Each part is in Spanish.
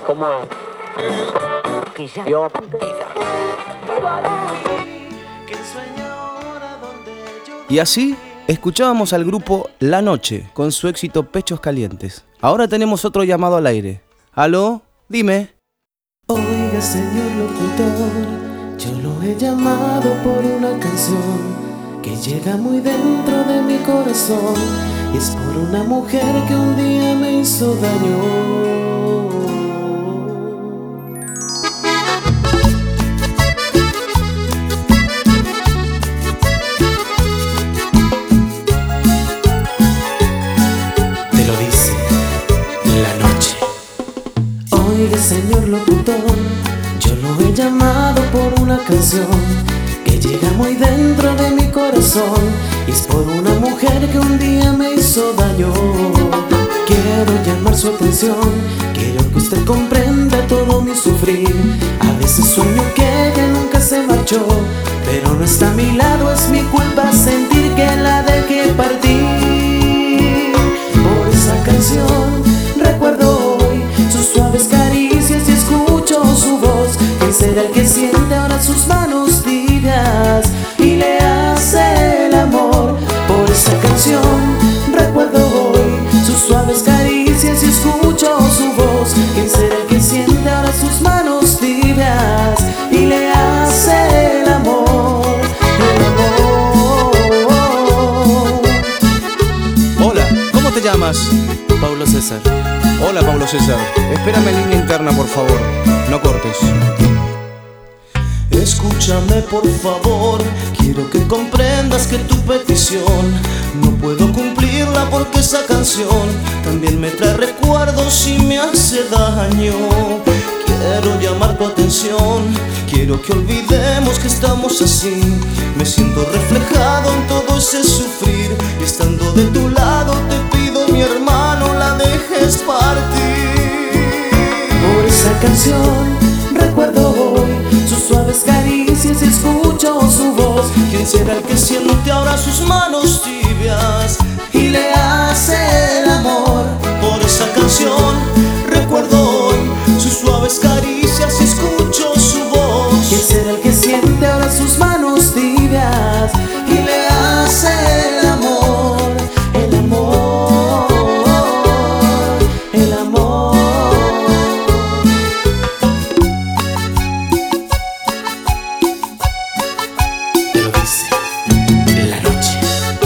como que ya yo Y así escuchábamos al grupo La Noche con su éxito Pechos Calientes. Ahora tenemos otro llamado al aire. ¿Aló? Dime. Oiga, señor locutor, yo lo he llamado por una canción que llega muy dentro de mi corazón, y es por una mujer que un día me hizo daño. Te lo dice La Noche. Oiga, señor locutor, yo lo he llamado por una canción que llega muy dentro de mi corazón, y es por una mujer que un día me hizo daño. Quiero llamar su atención, quiero que usted comprenda todo mi sufrir. A veces sueño que ella nunca se marchó, pero no está a mi lado, es mi culpa sentir que la dejé partir. Por esa canción recuerdo hoy sus suaves caricias y escucho su voz. ¿Quién será el que siente ahora sus manos tibias y le hace el amor? Por esa canción recuerdo hoy sus suaves caricias y escucho su voz. ¿Quién será el que siente ahora sus manos tibias y le hace el amor? El amor. Hola, ¿cómo te llamas? Paulo César. Hola, Pablo César. Espérame en línea interna, por favor. No cortes. Escúchame por favor, quiero que comprendas que tu petición no puedo cumplirla porque esa canción también me trae recuerdos y me hace daño. Quiero llamar tu atención, quiero que olvidemos que estamos así. Me siento reflejado en todo ese sufrir, y estando de tu lado te pido, mi hermano, la dejes partir. Por esa canción recuerdo hoy sus suaves caricias y escucho su voz. ¿Quién será el que siente ahora sus manos tibias y le hace el amor? Por esa canción recuerdo hoy sus suaves caricias y escucho su voz. ¿Quién será el que siente ahora sus manos tibias y le hace el amor? El amor, el amor. Te lo dice La Noche.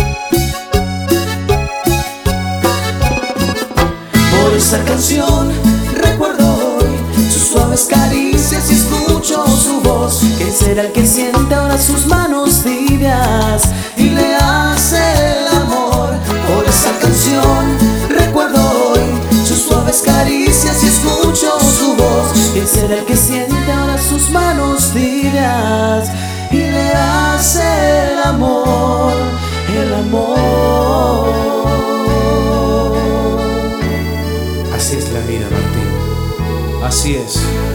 Por esa canción recuerdo hoy sus suaves caricias y escucho su voz. ¿Quién será el que siente ahora sus manos tibias y le hace el amor? Por esa canción recuerdo hoy sus suaves caricias y escucho su voz. ¿Quién será el que siente ahora sus manos tibias y le hace el amor? El amor. Así es la vida, Martín. Así es.